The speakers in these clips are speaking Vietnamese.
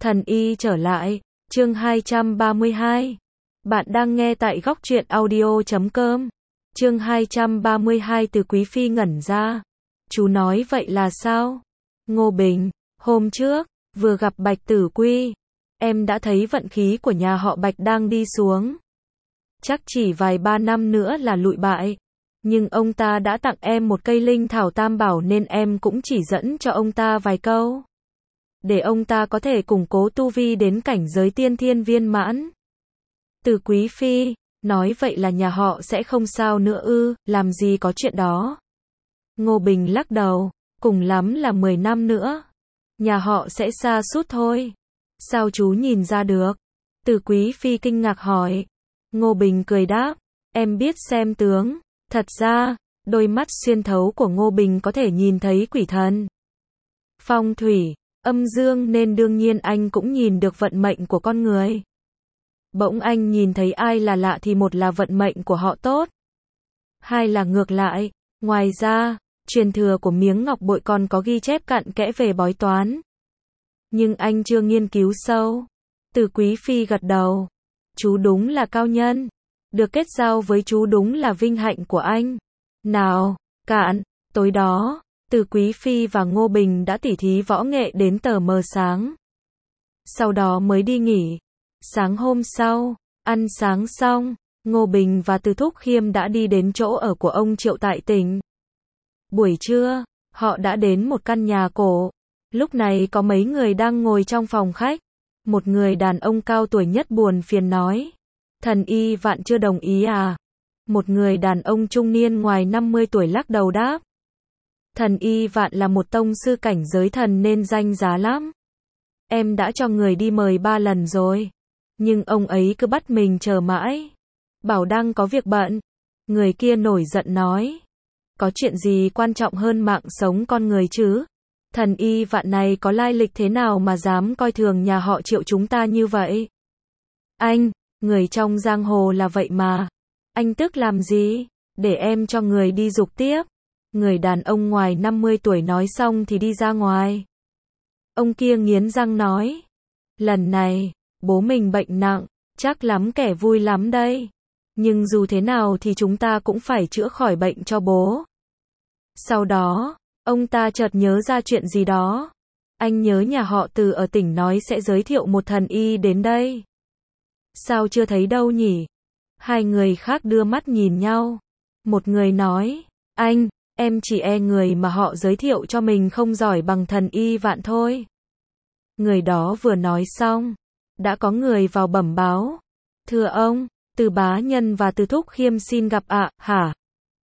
Thần y trở lại, chương 232. Bạn đang nghe tại góc truyện audio.com. Chương 232. Từ Quý Phi ngẩn ra. Chú nói vậy là sao? Ngô Bình, hôm trước, vừa gặp Bạch Tử Quy. Em đã thấy vận khí của nhà họ Bạch đang đi xuống. Chắc chỉ vài ba năm nữa là lụi bại. Nhưng ông ta đã tặng em một cây linh thảo tam bảo nên em cũng chỉ dẫn cho ông ta vài câu. Để ông ta có thể củng cố tu vi đến cảnh giới tiên thiên viên mãn. Từ Quý Phi, nói vậy là nhà họ sẽ không sao nữa ư, làm gì có chuyện đó. Ngô Bình lắc đầu, cùng lắm là 10 năm nữa. Nhà họ sẽ sa sút thôi. Sao chú nhìn ra được? Từ Quý Phi kinh ngạc hỏi. Ngô Bình cười đáp, em biết xem tướng. Thật ra, đôi mắt xuyên thấu của Ngô Bình có thể nhìn thấy quỷ thần, phong thủy, âm dương nên đương nhiên anh cũng nhìn được vận mệnh của con người. Bỗng anh nhìn thấy ai là lạ thì một là vận mệnh của họ tốt, hai là ngược lại. Ngoài ra, truyền thừa của miếng ngọc bội còn có ghi chép cặn kẽ về bói toán. Nhưng anh chưa nghiên cứu sâu. Từ Quý Phi gật đầu. Chú đúng là cao nhân. Được kết giao với chú đúng là vinh hạnh của anh. Nào, Cạn, tối đó, Từ Quý Phi và Ngô Bình đã tỉ thí võ nghệ đến tờ mờ sáng. Sau đó mới đi nghỉ. Sáng hôm sau, ăn sáng xong, Ngô Bình và Từ Thúc Khiêm đã đi đến chỗ ở của ông Triệu tại tỉnh. Buổi trưa, họ đã đến một căn nhà cổ. Lúc này có mấy người đang ngồi trong phòng khách. Một người đàn ông cao tuổi nhất buồn phiền nói. Thần y Vạn chưa đồng ý à? Một người đàn ông trung niên ngoài 50 tuổi lắc đầu đáp. Thần y Vạn là một tông sư cảnh giới thần nên danh giá lắm. Em đã cho người đi mời 3 lần rồi. Nhưng ông ấy cứ bắt mình chờ mãi. Bảo đang có việc bận. Người kia nổi giận nói. Có chuyện gì quan trọng hơn mạng sống con người chứ? Thần y Vạn này có lai lịch thế nào mà dám coi thường nhà họ Triệu chúng ta như vậy? Anh, người trong giang hồ là vậy mà. Anh tức làm gì? Để em cho người đi giục tiếp. Người đàn ông ngoài 50 tuổi nói xong thì đi ra ngoài. Ông kia nghiến răng nói. Lần này, bố mình bệnh nặng, chắc lắm kẻ vui lắm đây. Nhưng dù thế nào thì chúng ta cũng phải chữa khỏi bệnh cho bố. Sau đó, ông ta chợt nhớ ra chuyện gì đó. Anh nhớ nhà họ Từ ở tỉnh nói sẽ giới thiệu một thần y đến đây. Sao chưa thấy đâu nhỉ? Hai người khác đưa mắt nhìn nhau. Một người nói, anh, em chỉ e người mà họ giới thiệu cho mình không giỏi bằng thần y Vạn thôi. Người đó vừa nói xong, đã có người vào bẩm báo. Thưa ông, Từ bá nhân và Từ Thúc Khiêm xin gặp ạ, hả?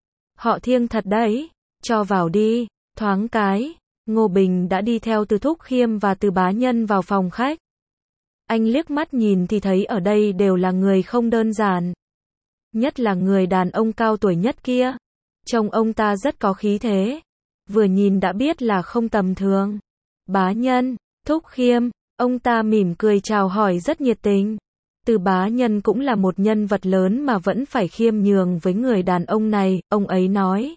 Họ thiêng thật đấy, cho vào đi. Thoáng cái, Ngô Bình đã đi theo Từ Thúc Khiêm và Từ bá nhân vào phòng khách. Anh liếc mắt nhìn thì thấy ở đây đều là người không đơn giản. Nhất là người đàn ông cao tuổi nhất kia. Trông ông ta rất có khí thế. Vừa nhìn đã biết là không tầm thường. Bá nhân, Thúc Khiêm, ông ta mỉm cười chào hỏi rất nhiệt tình. Từ bá nhân cũng là một nhân vật lớn mà vẫn phải khiêm nhường với người đàn ông này, ông ấy nói.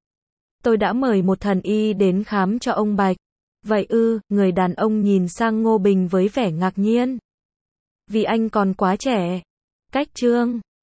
Tôi đã mời một thần y đến khám cho ông Bạch. Vậy ư, người đàn ông nhìn sang Ngô Bình với vẻ ngạc nhiên. Vì anh còn quá trẻ. Cách chương